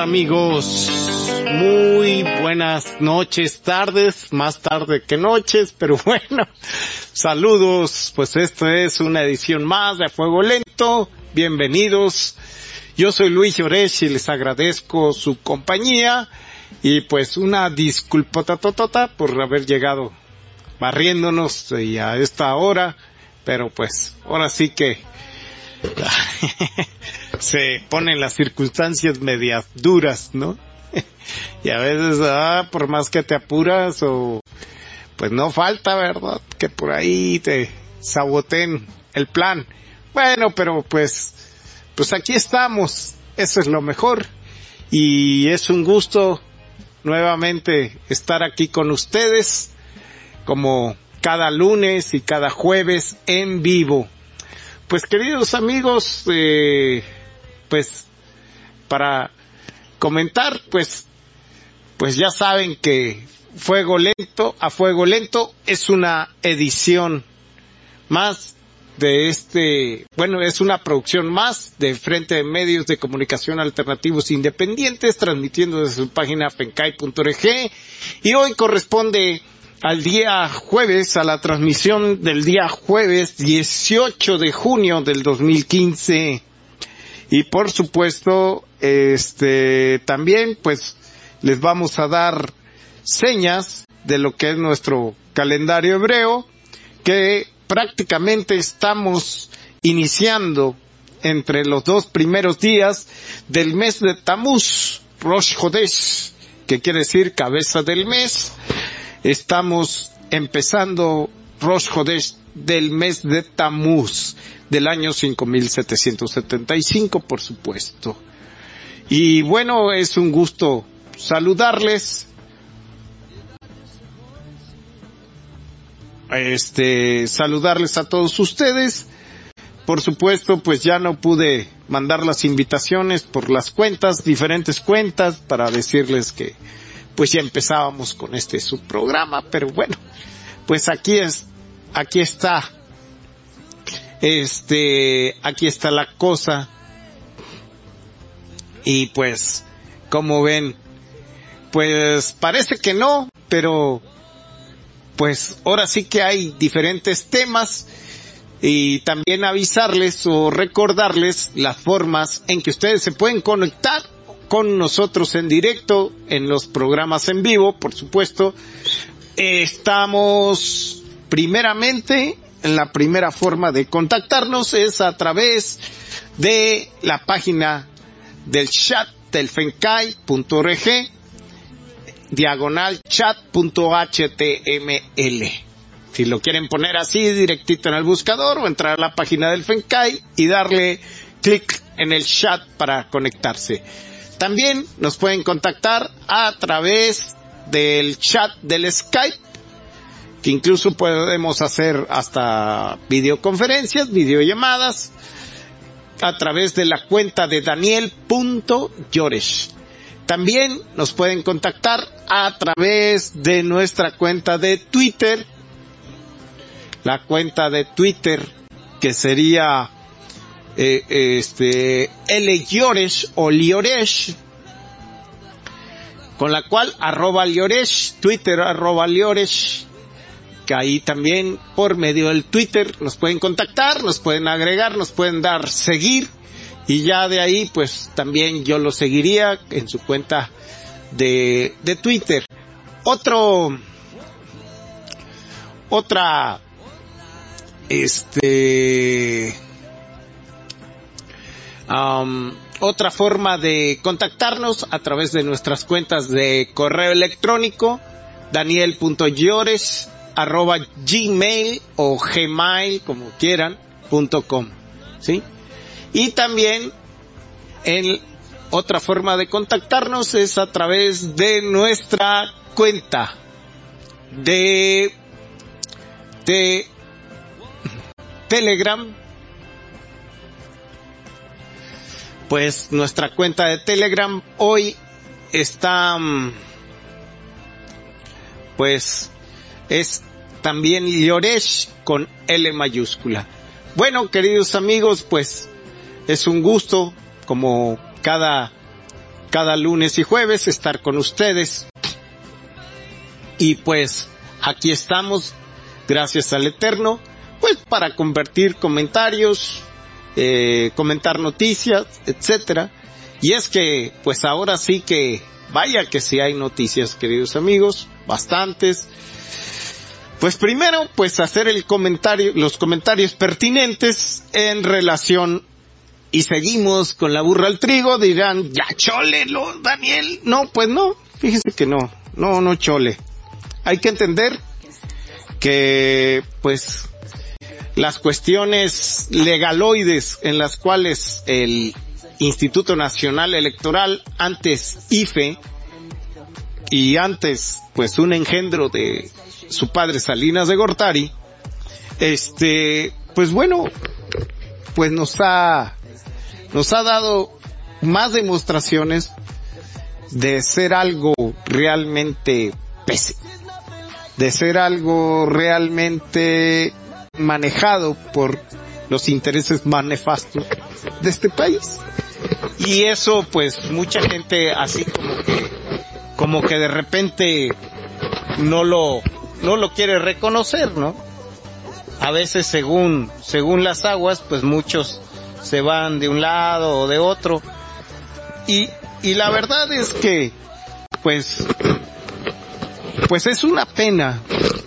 amigos? Muy buenas noches, tardes, más tarde que noches, pero bueno, saludos, pues esto es una edición más de A Fuego Lento, bienvenidos, yo soy Luis Llorés y les agradezco su compañía y pues una disculpota por haber llegado barriéndonos y a esta hora, pero pues ahora sí que se ponen las circunstancias medias duras, ¿no? Y a veces, por más que te apuras o pues no falta, ¿verdad? Que por ahí te saboteen el plan. Bueno, pero pues aquí estamos, eso es lo mejor. Y es un gusto nuevamente estar aquí con ustedes, como cada lunes y cada jueves en vivo. Pues queridos amigos, pues para comentar, pues ya saben que A Fuego Lento es una edición más de es una producción más de Frente de Medios de Comunicación Alternativos Independientes, transmitiendo desde su página fencai.org, y hoy corresponde al día jueves, a la transmisión del día jueves 18 de junio del 2015. Y por supuesto, también pues les vamos a dar señas de lo que es nuestro calendario hebreo, que prácticamente estamos iniciando entre los 2 primeros días del mes de Tamuz, Rosh Chodesh, que quiere decir cabeza del mes. Estamos empezando Rosh Chodesh del mes de Tamuz, del año 5775, por supuesto. Y bueno, es un gusto saludarles. Saludarles a todos ustedes. Por supuesto, pues ya no pude mandar las invitaciones por las diferentes cuentas, para decirles que pues ya empezábamos con subprograma, pero bueno, pues aquí está la cosa. Y pues, como ven, pues parece que no, pero pues ahora sí que hay diferentes temas, y también avisarles o recordarles las formas en que ustedes se pueden conectar con nosotros en directo en los programas en vivo. Por supuesto, estamos primeramente en la primera forma de contactarnos es a través de la página del chat del fencai.org /chat.html. Si lo quieren poner así directito en el buscador, o entrar a la página del Fencai y darle clic en el chat para conectarse. También nos pueden contactar a través del chat del Skype, que incluso podemos hacer hasta videoconferencias, videollamadas, a través de la cuenta de Daniel.Llores. También nos pueden contactar a través de nuestra cuenta de Twitter, la cuenta de Twitter que sería Llores o Llores, con la cual @Llores, Twitter @Llores, que ahí también por medio del Twitter nos pueden contactar, nos pueden agregar, nos pueden dar seguir, y ya de ahí pues también yo lo seguiría en su cuenta de Twitter. Otra forma de contactarnos a través de nuestras cuentas de correo electrónico, daniel.llores @gmail o gmail, como quieran, .com, ¿sí? Y también otra forma de contactarnos es a través de nuestra cuenta de Telegram. Pues nuestra cuenta de Telegram hoy está, pues es también Llores con L mayúscula. Bueno, queridos amigos, pues es un gusto, como cada cada lunes y jueves estar con ustedes. Y pues aquí estamos, gracias al Eterno, pues para convertir comentarios, comentar noticias, etcétera. Y es que pues ahora sí que vaya que sí hay noticias, queridos amigos, bastantes. Pues primero, pues hacer los comentarios pertinentes en relación, y seguimos con la burra al trigo. Dirán, ya chole, ¿no, Daniel? No, pues no, fíjese que no chole. Hay que entender que, pues, las cuestiones legaloides en las cuales el Instituto Nacional Electoral, antes IFE, y antes, pues, un engendro de su padre Salinas de Gortari, pues bueno, pues nos ha dado más demostraciones de ser algo realmente pésimo, de ser algo realmente manejado por los intereses más nefastos de este país. Y eso, pues, mucha gente así como que de repente no lo quiere reconocer, ¿no? A veces según las aguas, pues muchos se van de un lado o de otro. Y la verdad es que, pues es una pena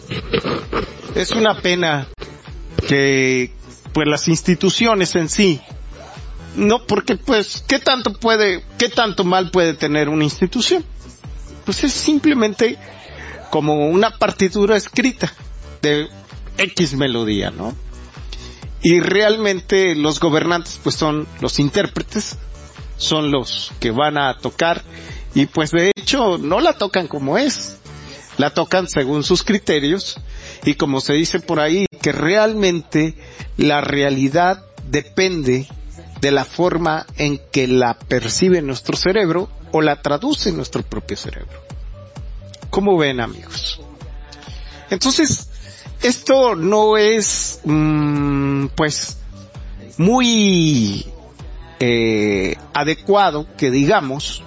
que, pues las instituciones en sí, no, porque pues, ¿qué tanto mal puede tener una institución? Pues es simplemente como una partitura escrita de X melodía, ¿no? Y realmente los gobernantes pues son los intérpretes, son los que van a tocar, y pues de hecho no la tocan como es, la tocan según sus criterios, y como se dice por ahí, que realmente la realidad depende de la forma en que la percibe nuestro cerebro o la traduce nuestro propio cerebro. ¿Cómo ven, amigos? Entonces, esto no es, pues, muy adecuado que digamos,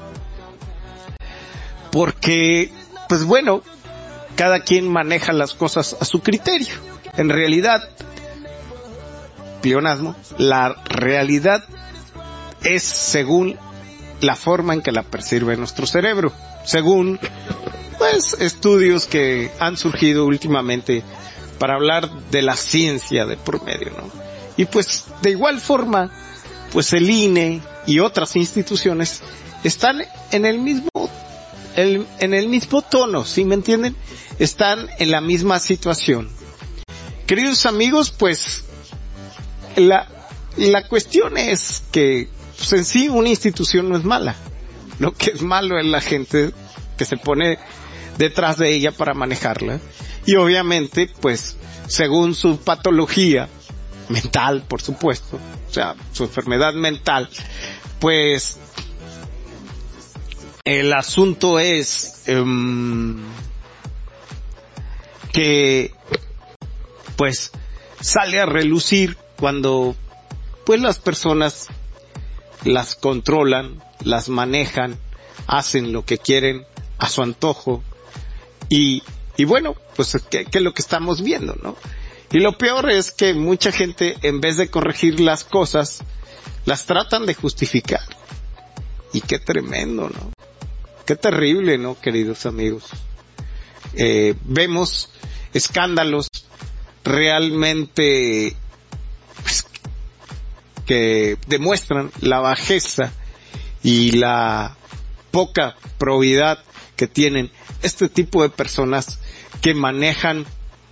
porque, pues bueno, cada quien maneja las cosas a su criterio. En realidad, pleonasmo, la realidad es según la forma en que la percibe nuestro cerebro, según pues estudios que han surgido últimamente para hablar de la ciencia de por medio, ¿no? Y pues de igual forma, pues el INE y otras instituciones están en el mismo tono, ¿sí me entienden? Están en la misma situación. Queridos amigos, pues la cuestión es que pues en sí una institución no es mala. Lo que es malo es la gente que se pone detrás de ella para manejarla. Y obviamente, pues, según su patología mental, por supuesto, o sea, su enfermedad mental, pues, el asunto es que, pues, sale a relucir cuando, pues, las personas las controlan, las manejan, hacen lo que quieren a su antojo, y bueno, pues ¿qué es lo que estamos viendo, no? Y lo peor es que mucha gente, en vez de corregir las cosas, las tratan de justificar. Y qué tremendo, ¿no? Qué terrible, ¿no, queridos amigos? Vemos escándalos realmente pues, que demuestran la bajeza y la poca probidad que tienen este tipo de personas que manejan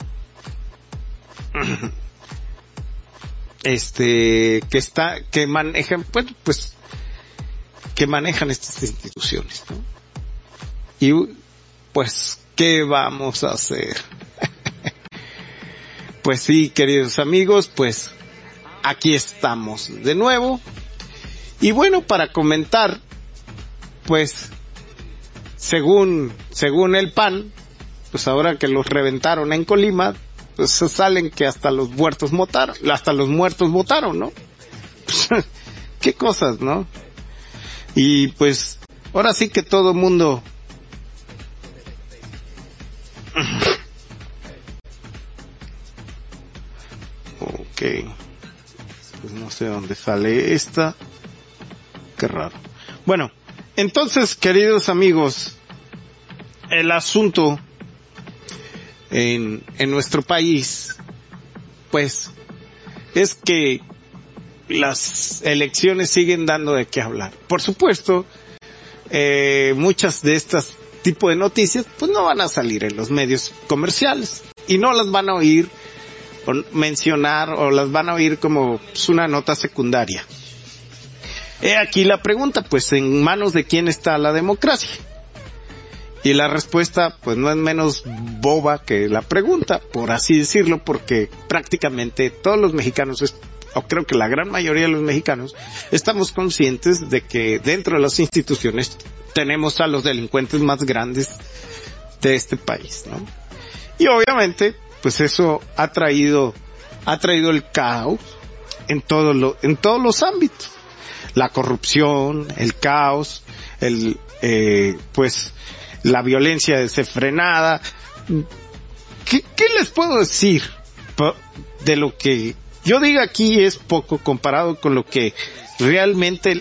que manejan estas instituciones, ¿no? Y pues ¿qué vamos a hacer? Pues sí, queridos amigos, pues aquí estamos de nuevo. Y bueno, para comentar, pues según el PAN, pues ahora que los reventaron en Colima, pues salen que hasta los muertos votaron, ¿no? Qué cosas, ¿no? Y pues Ahora sí que todo mundo... Ok. Pues no sé dónde sale esta. Qué raro. Bueno, entonces, queridos amigos, el asunto en nuestro país, pues, es que las elecciones siguen dando de qué hablar. Por supuesto, muchas de estas tipo de noticias, pues no van a salir en los medios comerciales y no las van a oír o mencionar o las van a oír como pues, una nota secundaria. He aquí la pregunta, pues en manos de quién está la democracia. Y la respuesta pues no es menos boba que la pregunta, por así decirlo, porque prácticamente todos los mexicanos, o creo que la gran mayoría de los mexicanos, estamos conscientes de que dentro de las instituciones tenemos a los delincuentes más grandes de este país, ¿no? Y obviamente, pues eso ha traído el caos en todos los ámbitos. La corrupción, el caos, pues la violencia desenfrenada. ¿Qué les puedo decir de lo que yo digo aquí es poco comparado con lo que realmente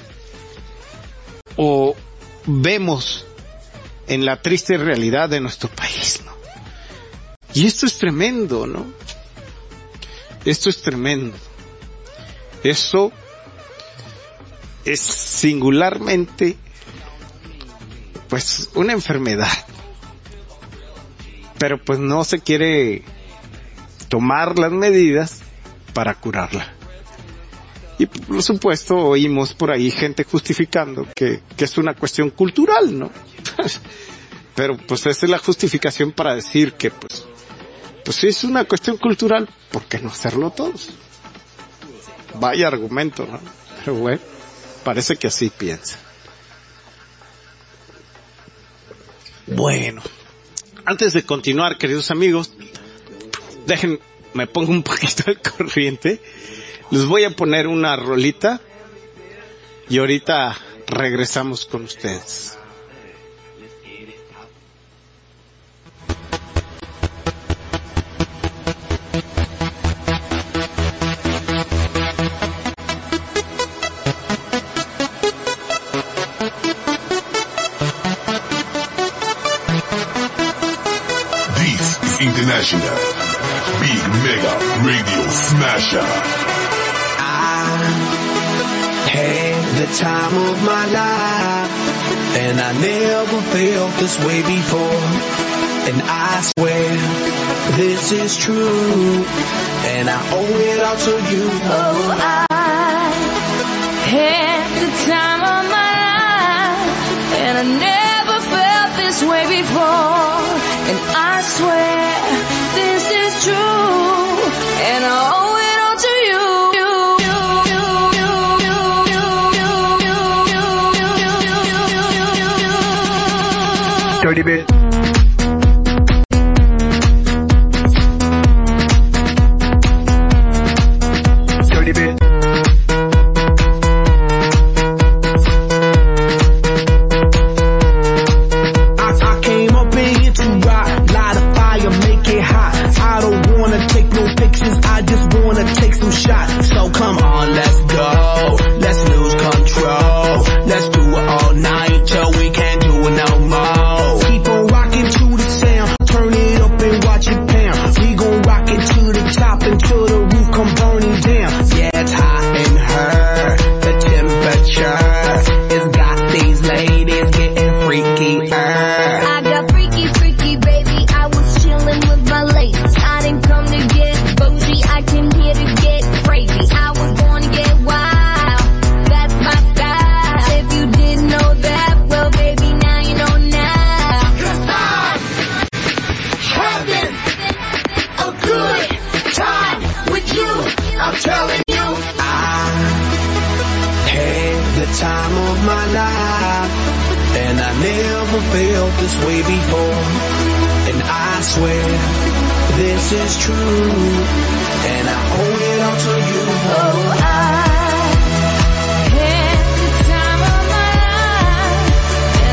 vemos en la triste realidad de nuestro país, ¿no? Y esto es tremendo, ¿no? Esto es tremendo. Eso es singularmente, pues, una enfermedad. Pero pues no se quiere tomar las medidas para curarla. Y por supuesto oímos por ahí gente justificando que es una cuestión cultural, ¿no? Pero pues esa es la justificación para decir que pues si es una cuestión cultural, ¿por qué no hacerlo todos? Vaya argumento, ¿no? Pero bueno, parece que así piensa. Bueno, antes de continuar, queridos amigos, me pongo un poquito al corriente. Les voy a poner una rolita y ahorita regresamos con ustedes. This is International Big Mega Radio Smasher. Had the time of my life, and I never felt this way before, and I swear this is true, and I owe it all to you. Oh, I had the time of my life, and I never felt this way before, and I swear this is true, and I owe it all to you. Dirty bit. Dirty bit. I came up in here to rock, light a fire, make it hot. I don't wanna take no pictures, I just wanna take some shots. So come on, let's go, let's lose control. Let's do it all night till we can't do it no more. Keep on rocking to the sound, turn it up and watch it pound. We gon' rock it to the top until the roof come burning down. Yeah, it's hot in her, the temperature has got these ladies getting freakier. I got freaky, baby. I was chillin' with my ladies. I didn't come to get bougie, I came here to get crazy. I was born to get wild, that's my style. If you didn't know that, well baby, now you know now. 'Cause I'm having a good time with you, I'm telling you. I had the time of my life, and I never felt this way before, and I swear this is true, and I owe it all to you. Oh, I had the time of my life,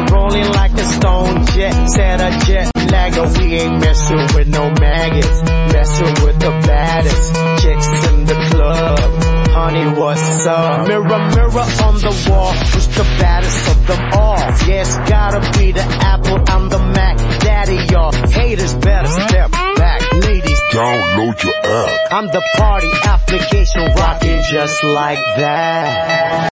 rolling like a stone jet, set a jet lagger. We ain't messing with no maggots, messing with the baddest chicks in the club. Honey, what's up? Mirror, mirror on the wall, who's the baddest of them all? Yeah, it's gotta be the Apple, I'm the Mac. Daddy, y'all haters better step back. Ladies, Download your app. I'm the party application rocking just like that.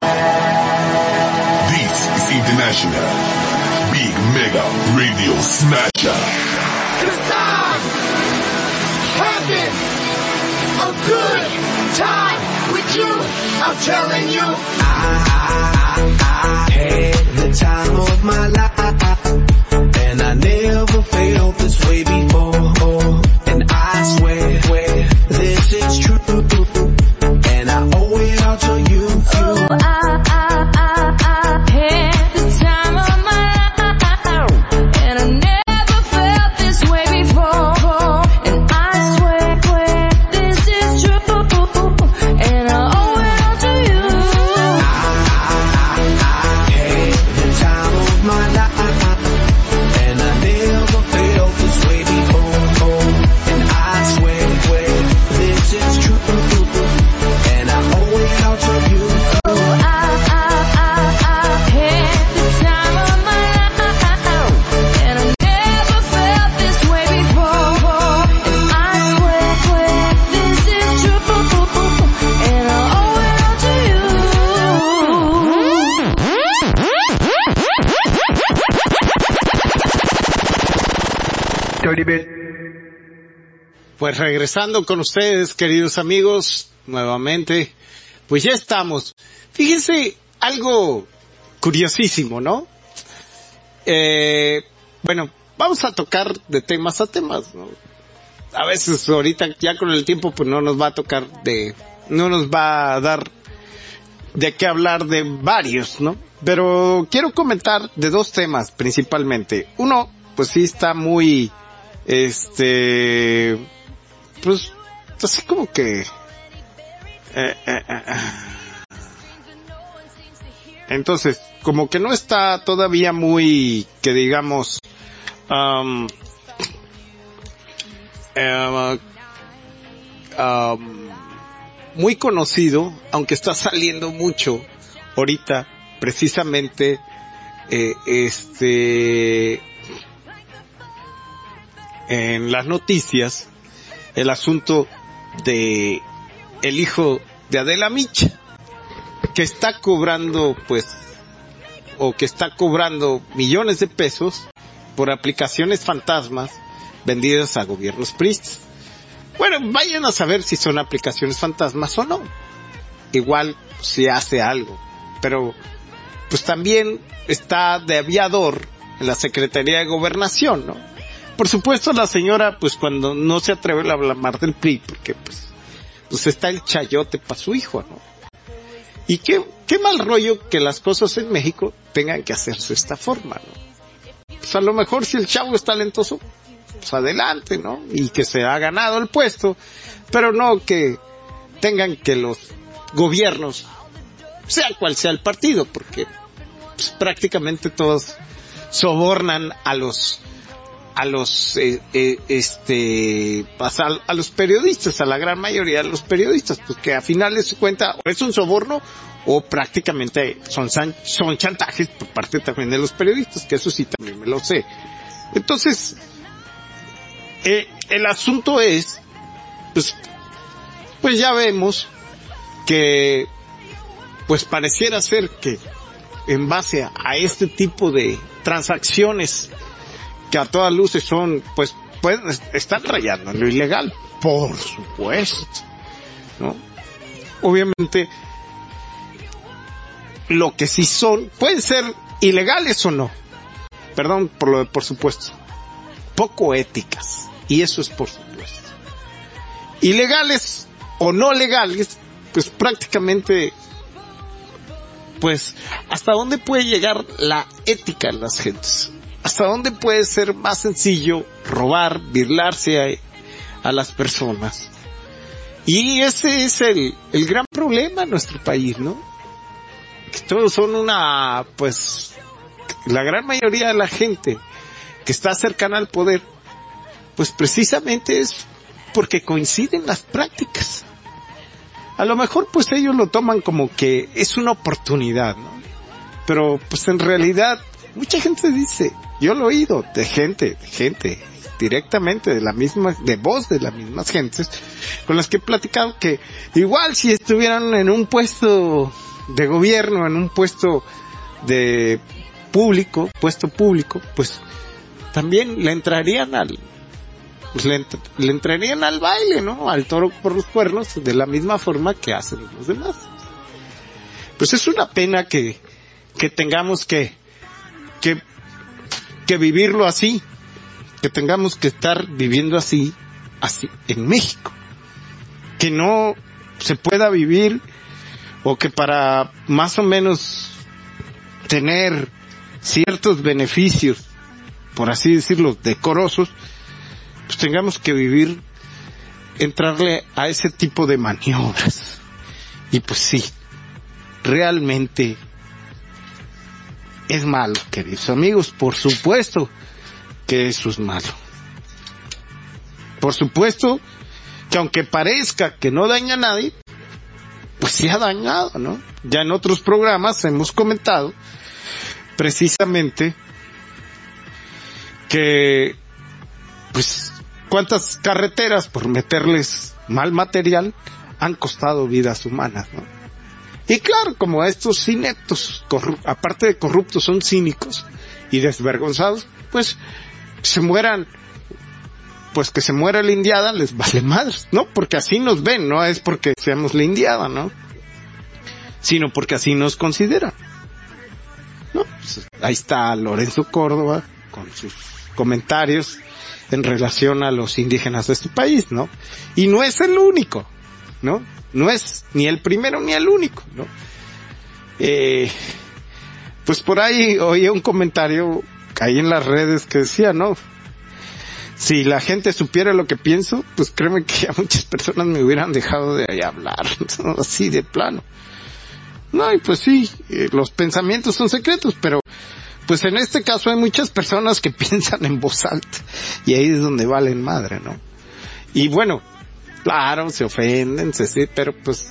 This is International Big Mega Radio Smasher. Cause I'm having a good time with you. I'm telling you, I had the time of my life, and I never felt this way before. And I swear this is true, and I owe it all to you. Oh, I had the time of my life, and I never felt this way before. And I swear this is true, and I owe it all to you. I had the time of my life, and I never felt this way before. And I swear this is true, and I owe it all to you. Oh, I had the time of my life, and I never felt this way before. And I swear this is true, and I owe it all to you. Dirty bit. Pues regresando con ustedes, queridos amigos, nuevamente, pues ya estamos. Fíjense, algo curiosísimo, ¿no? Bueno, vamos a tocar de temas a temas, ¿no? A veces ahorita ya con el tiempo pues no nos va a tocar no nos va a dar de qué hablar de varios, ¿no? Pero quiero comentar de dos temas principalmente. Uno, pues sí está muy, pues así como que entonces como que no está todavía muy, que digamos, muy conocido, aunque está saliendo mucho ahorita precisamente en las noticias, el asunto de el hijo de Adela Micha, que está cobrando millones de pesos por aplicaciones fantasmas vendidas a gobiernos priistas. Bueno, vayan a saber si son aplicaciones fantasmas o no. Igual si hace algo. Pero pues también está de aviador en la Secretaría de Gobernación, ¿no? Por supuesto la señora, pues cuando no se atreve a hablar del PRI, porque pues está el chayote para su hijo, ¿no? Y qué mal rollo que las cosas en México tengan que hacerse de esta forma, ¿no? Pues a lo mejor si el chavo es talentoso, pues adelante, ¿no? Y que se ha ganado el puesto, pero no que tengan que los gobiernos, sea cual sea el partido, porque pues, prácticamente todos sobornan a los periodistas, a la gran mayoría de los periodistas, pues que a final de cuentas o es un soborno o prácticamente son chantajes por parte también de los periodistas, que eso sí también me lo sé. Entonces, el asunto es, pues ya vemos que, pues pareciera ser que en base a este tipo de transacciones que a todas luces son, pues están rayando en lo ilegal, por supuesto, ¿no? Obviamente, lo que sí son, pueden ser ilegales o no, perdón por lo de por supuesto, poco éticas, y eso es por supuesto. Ilegales o no legales, pues prácticamente, pues, ¿hasta dónde puede llegar la ética en las gentes? ¿Hasta dónde puede ser más sencillo robar, burlarse a las personas? Y ese es el gran problema en nuestro país, ¿no? Que todos son la gran mayoría de la gente que está cercana al poder, pues precisamente es porque coinciden las prácticas. A lo mejor pues ellos lo toman como que es una oportunidad, ¿no? Pero pues en realidad mucha gente dice, yo lo he oído de gente directamente de voz de las mismas gentes con las que he platicado, que igual si estuvieran en un puesto de gobierno, en un puesto de puesto público, pues también le entrarían al baile, ¿no? Al toro por los cuernos, de la misma forma que hacen los demás. Pues es una pena que tengamos que vivirlo así, que tengamos que estar viviendo así en México, que no se pueda vivir, o que para más o menos tener ciertos beneficios, por así decirlo, decorosos, pues tengamos que entrarle a ese tipo de maniobras. Y pues sí, realmente es malo, queridos amigos, por supuesto que eso es malo. Por supuesto que aunque parezca que no daña a nadie, pues sí ha dañado, ¿no? Ya en otros programas hemos comentado precisamente que, pues, cuántas carreteras por meterles mal material han costado vidas humanas, ¿no? Y claro, como estos ineptos, aparte de corruptos, son cínicos y desvergonzados, pues que se muera la indiada, les vale madres, ¿no? Porque así nos ven, no es porque seamos la indiada, ¿no? Sino porque así nos consideran, ¿no? Pues ahí está Lorenzo Córdoba con sus comentarios en relación a los indígenas de este país, ¿no? Y no es el único, ¿no? No es ni el primero ni el único, ¿no? Pues por ahí oía un comentario ahí en las redes que decía, ¿no? Si la gente supiera lo que pienso, pues créeme que ya muchas personas me hubieran dejado de ahí hablar, ¿no? Así de plano. No, y pues sí, los pensamientos son secretos, pero pues en este caso hay muchas personas que piensan en voz alta, y ahí es donde valen madre, ¿no? Y bueno, claro, se ofenden, sí, pero pues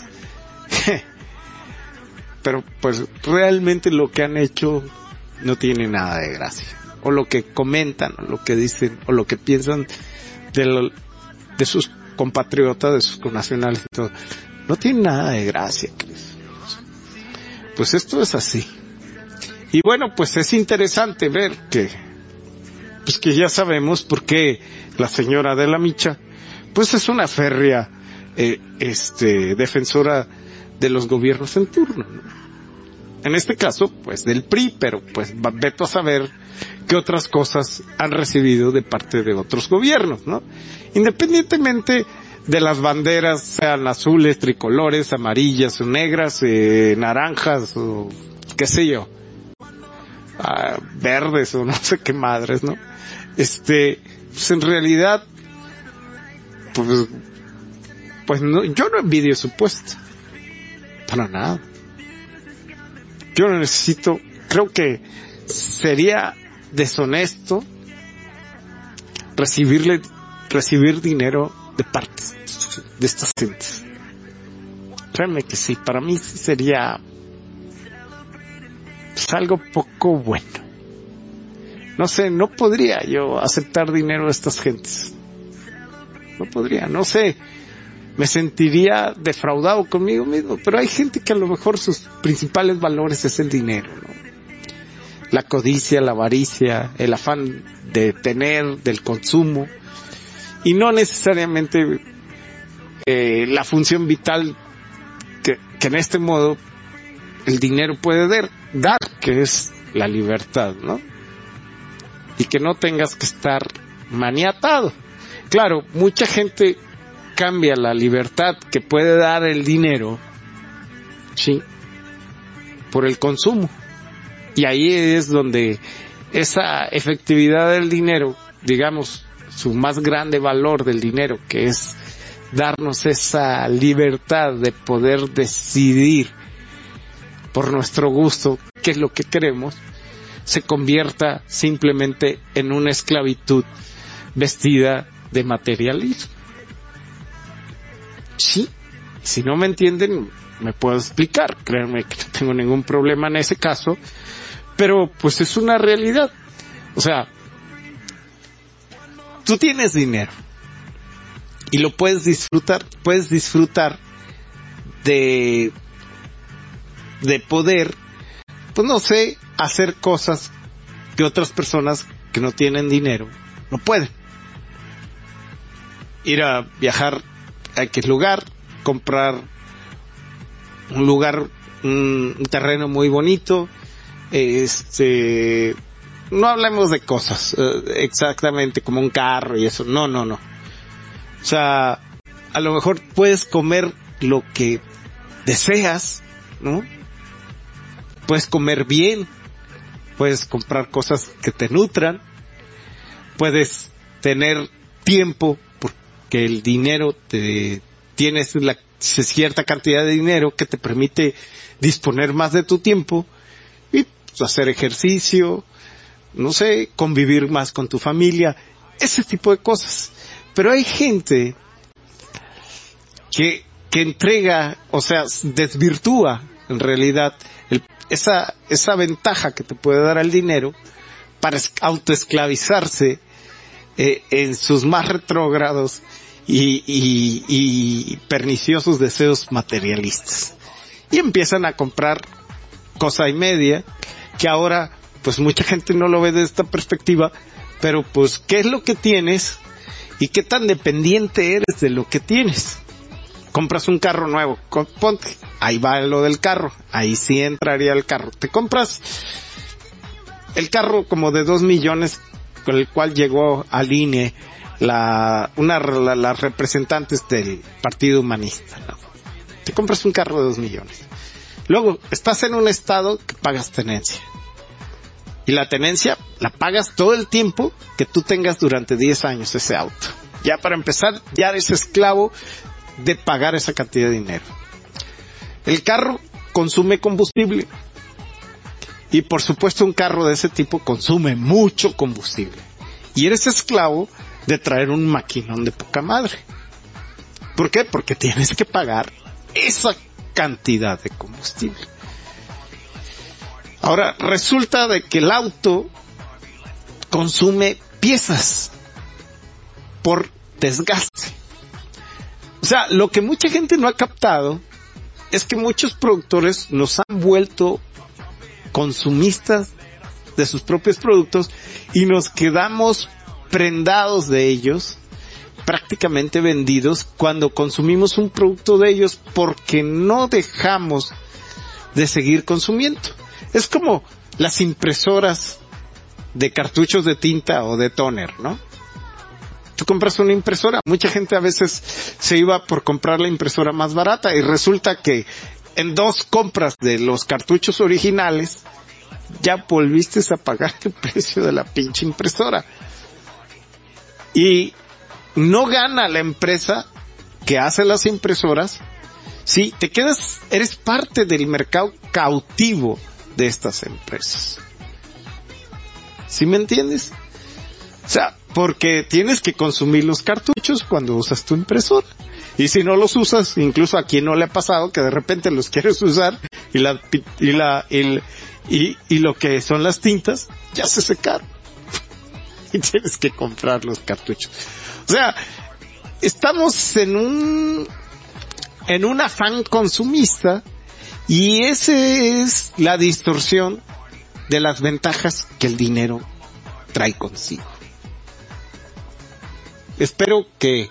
realmente lo que han hecho no tiene nada de gracia. O lo que comentan, o lo que dicen, o lo que piensan de sus compatriotas, de sus connacionales y todo, no tiene nada de gracia, pues esto es así. Y bueno, pues es interesante ver que ya sabemos por qué la señora de la Micha, pues es una férrea, defensora de los gobiernos en turno, ¿no? En este caso, pues del PRI, pero pues veto a saber qué otras cosas han recibido de parte de otros gobiernos, ¿no? Independientemente de las banderas, sean azules, tricolores, amarillas o negras, naranjas o qué sé yo, verdes o no sé qué madres, ¿no? Pues en realidad, pues no, yo no envidio su puesto, para nada. Yo no necesito, creo que sería deshonesto recibir dinero de parte de estas gentes. Créanme que sí, para mí sería pues algo poco bueno. No sé, no podría yo aceptar dinero de estas gentes. No podría, no sé. Me sentiría defraudado conmigo mismo, pero hay gente que a lo mejor sus principales valores es el dinero, ¿no? La codicia, la avaricia, el afán de tener, del consumo, y no necesariamente la función vital que en este modo el dinero puede dar, que es la libertad, ¿no? Y que no tengas que estar maniatado. Claro, mucha gente cambia la libertad que puede dar el dinero, sí, por el consumo. Y ahí es donde esa efectividad del dinero, digamos, su más grande valor del dinero, que es darnos esa libertad de poder decidir por nuestro gusto qué es lo que queremos, se convierta simplemente en una esclavitud vestida de materialismo. Sí, si no me entienden, me puedo explicar, créanme que no tengo ningún problema en ese caso, pero pues es una realidad. O sea, tú tienes dinero y lo puedes disfrutar de poder, pues no sé, hacer cosas que otras personas que no tienen dinero no pueden. Ir a viajar a X lugar, comprar un terreno muy bonito, no hablemos de cosas exactamente como un carro y eso, no. O sea, a lo mejor puedes comer lo que deseas, ¿no? Puedes comer bien, puedes comprar cosas que te nutran, puedes tener tiempo porque el dinero tienes cierta cantidad de dinero que te permite disponer más de tu tiempo y pues, hacer ejercicio, no sé, convivir más con tu familia, ese tipo de cosas. Pero hay gente que entrega, o sea, desvirtúa en realidad esa ventaja que te puede dar el dinero para autoesclavizarse en sus más retrógrados y perniciosos deseos materialistas. Y empiezan a comprar cosa y media, que ahora pues mucha gente no lo ve de esta perspectiva, pero pues ¿qué es lo que tienes y qué tan dependiente eres de lo que tienes? Compras un carro nuevo, ponte, ahí va lo del carro, ahí sí entraría el carro. Te compras el carro como de 2 millones con el cual llegó al INE las representantes del Partido Humanista, ¿no? Te compras un carro de 2 millones. Luego, estás en un estado que pagas tenencia. Y la tenencia la pagas todo el tiempo que tú tengas durante 10 años ese auto. Ya para empezar, ya eres esclavo de pagar esa cantidad de dinero. El carro consume combustible. Y por supuesto un carro de ese tipo consume mucho combustible. Y eres esclavo de traer un maquinón de poca madre. ¿Por qué? Porque tienes que pagar esa cantidad de combustible. Ahora, resulta de que el auto consume piezas por desgaste. O sea, lo que mucha gente no ha captado es que muchos productores nos han vuelto consumistas de sus propios productos y nos quedamos prendados de ellos, prácticamente vendidos, cuando consumimos un producto de ellos porque no dejamos de seguir consumiendo. Es como las impresoras de cartuchos de tinta o de tóner, ¿no? Tú compras una impresora, mucha gente a veces se iba por comprar la impresora más barata y resulta que en 2 compras de los cartuchos originales ya volviste a pagar el precio de la pinche impresora. Y no gana la empresa que hace las impresoras. Sí, te quedas, eres parte del mercado cautivo de estas empresas. ¿Sí me entiendes? O sea, porque tienes que consumir los cartuchos cuando usas tu impresora. Y si no los usas, incluso a quien no le ha pasado que de repente los quieres usar y lo que son las tintas ya se secaron. Y tienes que comprar los cartuchos. O sea, estamos en un afán consumista y esa es la distorsión de las ventajas que el dinero trae consigo. Espero que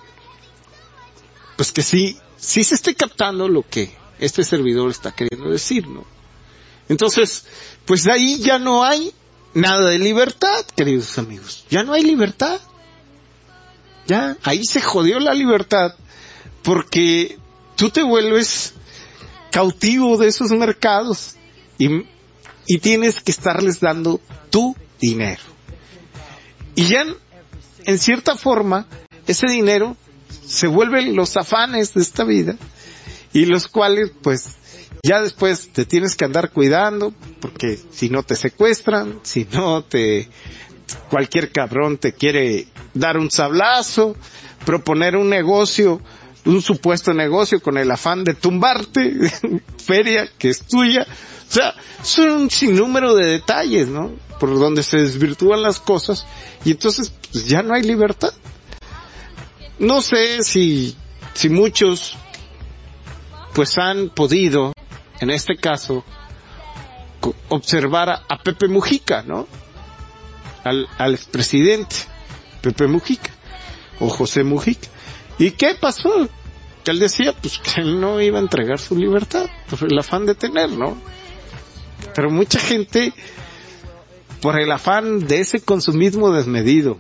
sí se esté captando lo que este servidor está queriendo decir, ¿no? Entonces, pues de ahí ya no hay nada de libertad, queridos amigos. Ya no hay libertad. Ya, ahí se jodió la libertad porque tú te vuelves cautivo de esos mercados y tienes que estarles dando tu dinero. Y ya en cierta forma ese dinero se vuelven los afanes de esta vida y los cuales pues Ya después te tienes que andar cuidando, porque si no te secuestran, si no cualquier cabrón te quiere dar un sablazo, proponer un negocio, un supuesto negocio con el afán de tumbarte, feria que es tuya. O sea, son un sinnúmero de detalles, ¿no? Por donde se desvirtúan las cosas y entonces pues, ya no hay libertad. No sé si muchos pues han podido, en este caso, observar a Pepe Mujica, ¿no? Al expresidente Pepe Mujica o José Mujica. ¿Y qué pasó? Que él decía pues que él no iba a entregar su libertad por el afán de tener, ¿no? Pero mucha gente, por el afán de ese consumismo desmedido,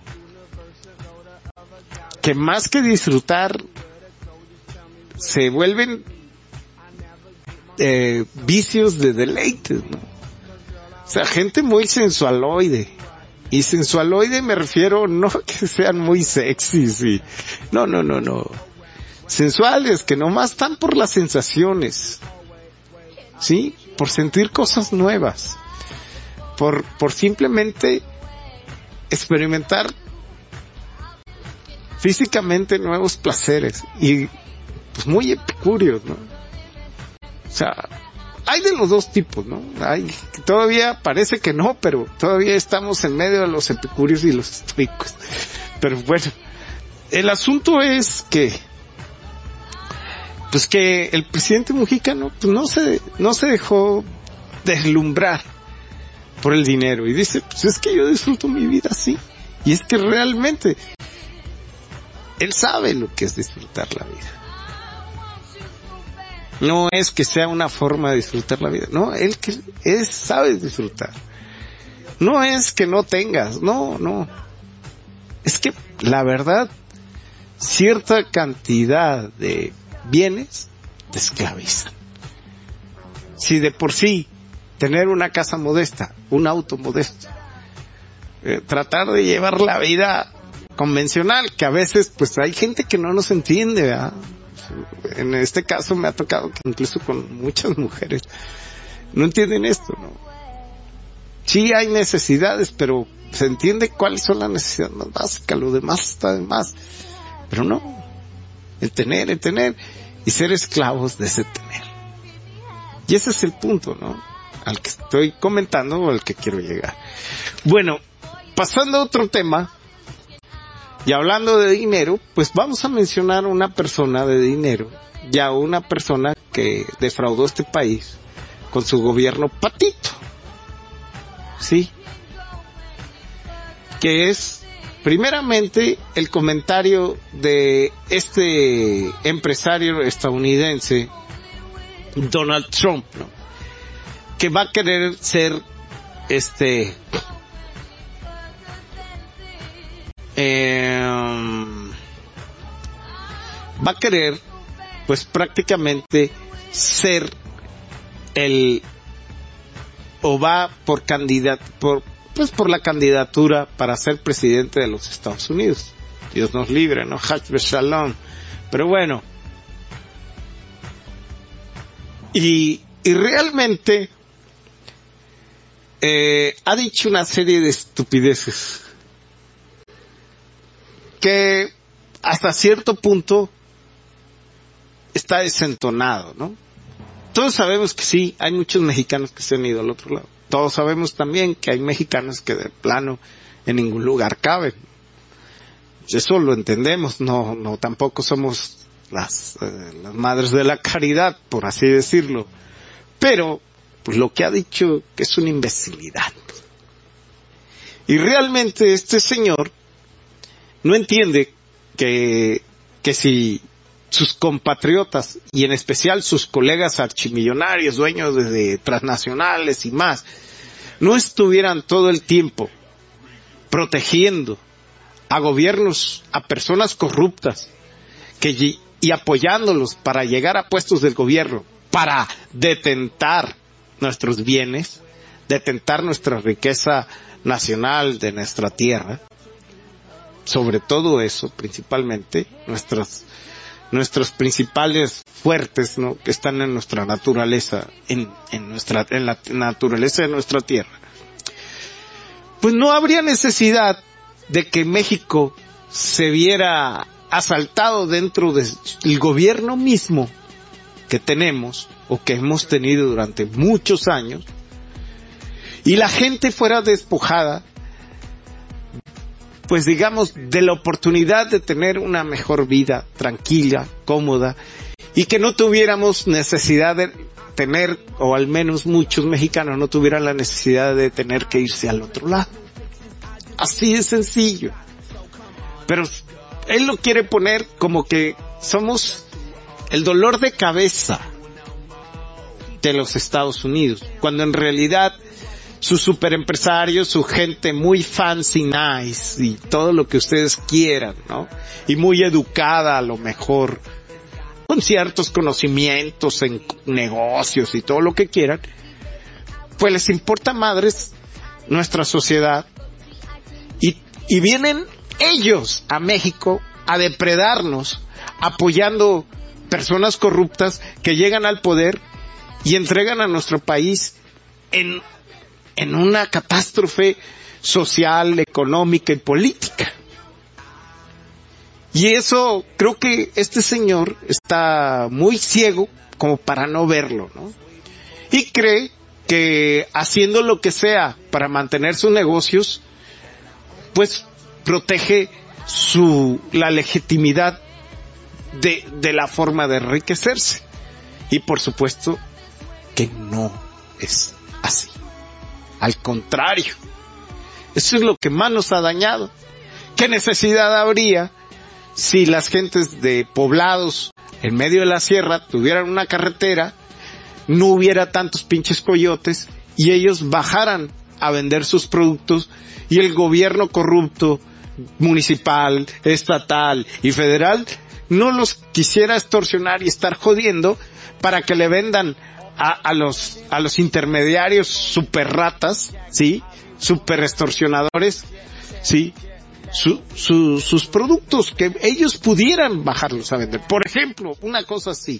que más que disfrutar se vuelven vicios de deleites, ¿no? O sea, gente muy sensualoide. Y sensualoide me refiero no que sean muy sexys y no. Sensuales que nomás están por las sensaciones. ¿Sí? Por sentir cosas nuevas. Por simplemente experimentar físicamente nuevos placeres y pues muy epicúreos, ¿no? O sea, hay de los dos tipos, ¿no? Hay, todavía parece que no, pero todavía estamos en medio de los epicúreos y los estoicos. Pero bueno, el asunto es que pues que el presidente Mujica pues no se dejó deslumbrar por el dinero y dice, pues es que yo disfruto mi vida así. Y es que realmente él sabe lo que es disfrutar la vida. No es que sea una forma de disfrutar la vida, no, él sabe disfrutar. No es que no tengas, no. Es que la verdad, cierta cantidad de bienes te esclavizan. Si de por sí tener una casa modesta, un auto modesto, tratar de llevar la vida convencional, que a veces pues hay gente que no nos entiende, ¿verdad? En este caso me ha tocado que incluso con muchas mujeres no entienden esto, ¿no? Sí hay necesidades, pero se entiende cuáles son las necesidades más básicas, lo demás está de más. Pero no, el tener y ser esclavos de ese tener. Y ese es el punto, ¿no? Al que estoy comentando o al que quiero llegar. Bueno, pasando a otro tema, y hablando de dinero, pues vamos a mencionar una persona de dinero, ya una persona que defraudó este país con su gobierno patito, ¿sí? Que es, primeramente, el comentario de este empresario estadounidense, Donald Trump, ¿no? Que va a querer ser, va a querer pues prácticamente ser va por la candidatura para ser presidente de los Estados Unidos. Dios nos libre, ¿no? Hashbe Shalom. Pero bueno, y realmente ha dicho una serie de estupideces que hasta cierto punto está desentonado, ¿no? Todos sabemos que sí, hay muchos mexicanos que se han ido al otro lado. Todos sabemos también que hay mexicanos que de plano en ningún lugar caben. Eso lo entendemos, no tampoco somos las madres de la caridad, por así decirlo. Pero pues lo que ha dicho que es una imbecilidad. Y realmente este señor no entiende que si sus compatriotas, y en especial sus colegas archimillonarios, dueños de transnacionales y más, no estuvieran todo el tiempo protegiendo a gobiernos, a personas corruptas, y apoyándolos para llegar a puestos del gobierno, para detentar nuestros bienes, detentar nuestra riqueza nacional de nuestra tierra, sobre todo eso, principalmente, nuestros principales fuertes, ¿no? Que están en nuestra naturaleza, en la naturaleza de nuestra tierra, pues no habría necesidad de que México se viera asaltado dentro del gobierno mismo que tenemos o que hemos tenido durante muchos años, y la gente fuera despojada, pues digamos, de la oportunidad de tener una mejor vida, tranquila, cómoda, y que no tuviéramos necesidad de tener, o al menos muchos mexicanos no tuvieran la necesidad de tener que irse al otro lado. Así de sencillo. Pero él lo quiere poner como que somos el dolor de cabeza de los Estados Unidos, cuando en realidad sus superempresarios, su gente muy fancy, nice, y todo lo que ustedes quieran, ¿no? Y muy educada a lo mejor, con ciertos conocimientos en negocios y todo lo que quieran, pues les importa madres nuestra sociedad, y vienen ellos a México a depredarnos, apoyando personas corruptas que llegan al poder y entregan a nuestro país en una catástrofe social, económica y política. Y eso, creo que este señor está muy ciego como para no verlo, ¿no? Y cree que haciendo lo que sea para mantener sus negocios, pues protege la legitimidad de la forma de enriquecerse. Y por supuesto que no es así. Al contrario, eso es lo que más nos ha dañado. ¿Qué necesidad habría si las gentes de poblados en medio de la sierra tuvieran una carretera, no hubiera tantos pinches coyotes y ellos bajaran a vender sus productos y el gobierno corrupto municipal, estatal y federal no los quisiera extorsionar y estar jodiendo para que le vendan a los intermediarios super ratas, ¿sí? Super extorsionadores, ¿sí? Sus productos que ellos pudieran bajarlos a vender. Por ejemplo, una cosa así.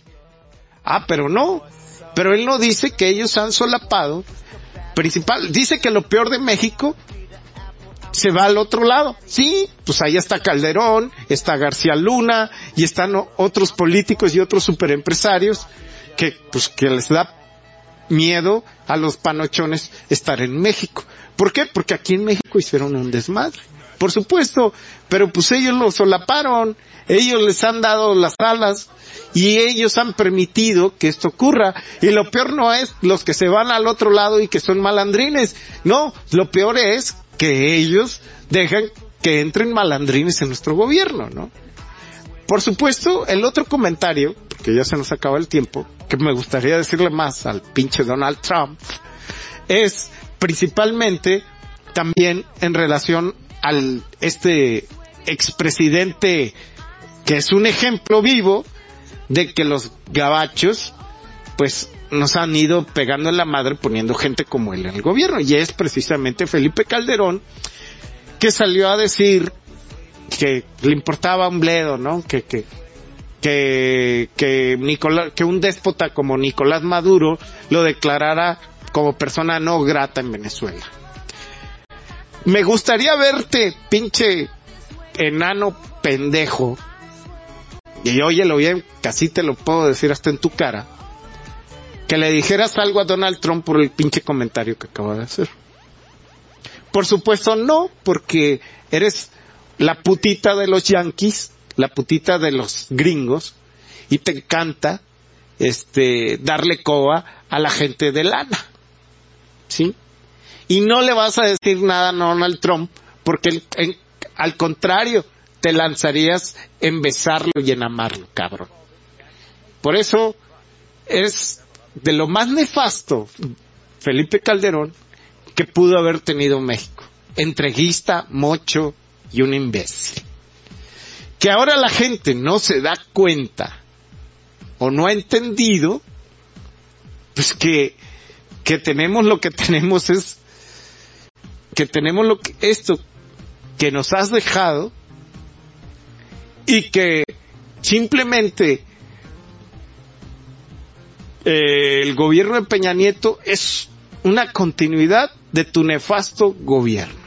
Pero él no dice que ellos han solapado dice que lo peor de México se va al otro lado. Sí, pues ahí está Calderón, está García Luna y están otros políticos y otros superempresarios que les da miedo a los panochones estar en México. ¿Por qué? Porque aquí en México hicieron un desmadre. Por supuesto, pero pues ellos lo solaparon, ellos les han dado las alas y ellos han permitido que esto ocurra. Y lo peor no es los que se van al otro lado y que son malandrines. No, lo peor es que ellos dejan que entren malandrines en nuestro gobierno, ¿no? Por supuesto, el otro comentario, porque ya se nos acaba el tiempo, que me gustaría decirle más al pinche Donald Trump, es principalmente también en relación al expresidente que es un ejemplo vivo de que los gabachos pues nos han ido pegando en la madre poniendo gente como él en el gobierno, y es precisamente Felipe Calderón, que salió a decir que le importaba un bledo, ¿no? Que un déspota como Nicolás Maduro lo declarara como persona no grata en Venezuela. Me gustaría verte, pinche enano pendejo, y óyelo bien, casi te lo puedo decir hasta en tu cara, que le dijeras algo a Donald Trump por el pinche comentario que acaba de hacer. Por supuesto no, porque eres la putita de los yanquis, la putita de los gringos, y te encanta darle coba a la gente de lana, ¿sí? Y no le vas a decir nada a Donald Trump, porque al contrario, te lanzarías en besarlo y en amarlo, cabrón. Por eso, es de lo más nefasto, Felipe Calderón, que pudo haber tenido México. Entreguista, mocho y un imbécil. Que ahora la gente no se da cuenta, o no ha entendido, pues que tenemos lo que tenemos es, que tenemos esto que nos has dejado, y que simplemente el gobierno de Peña Nieto es una continuidad de tu nefasto gobierno.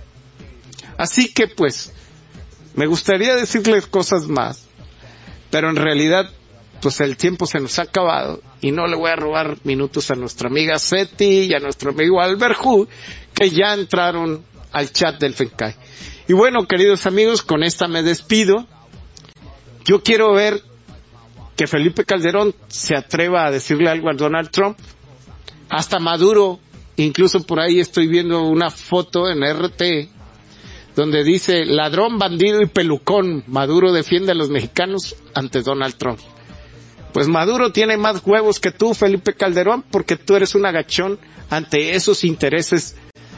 Así que pues, me gustaría decirles cosas más, pero en realidad, pues el tiempo se nos ha acabado y no le voy a robar minutos a nuestra amiga Seti y a nuestro amigo Alberhu, que ya entraron al chat del FENCAI. Y bueno, queridos amigos, con esta me despido. Yo quiero ver que Felipe Calderón se atreva a decirle algo a Donald Trump. Hasta Maduro, incluso por ahí estoy viendo una foto en RT, donde dice, ladrón, bandido y pelucón, Maduro defiende a los mexicanos ante Donald Trump. Pues Maduro tiene más huevos que tú, Felipe Calderón, porque tú eres un agachón ante esos intereses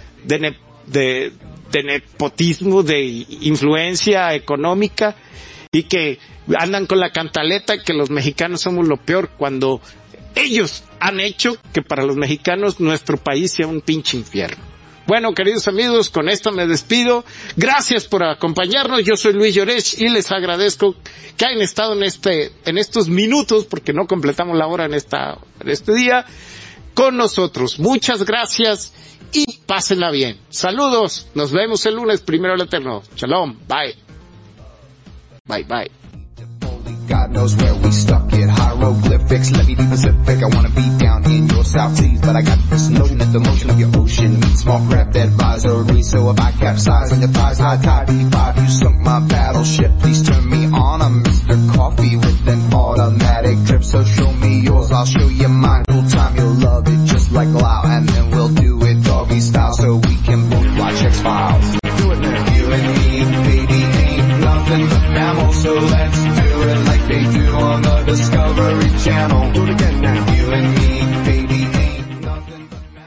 de nepotismo, de influencia económica, y que andan con la cantaleta que los mexicanos somos lo peor, cuando ellos han hecho que para los mexicanos nuestro país sea un pinche infierno. Bueno, queridos amigos, con esto me despido. Gracias por acompañarnos. Yo soy Luis Llorech y les agradezco que hayan estado en estos minutos, porque no completamos la hora en este día, con nosotros. Muchas gracias y pásenla bien. Saludos. Nos vemos el lunes, primero el Eterno. Shalom. Bye. Bye, bye. God knows where we stuck it. Hieroglyphics, let me be Pacific. I wanna be down in your South Seas, but I got this notion that the motion of your ocean meets small craft advisory. So if I capsize on your thighs, high tide, E5, you sunk my battleship. Please turn me on. I'm Mr. Coffee with an automatic drip. So show me yours, I'll show you mine. Full time, you'll love it just like Lao, and then we'll do it doggy style, so we can both watch X-Files. Do it now. You and me, baby, ain't nothing but mammals, so let's do it like they do on the Discovery Channel. Do it again now.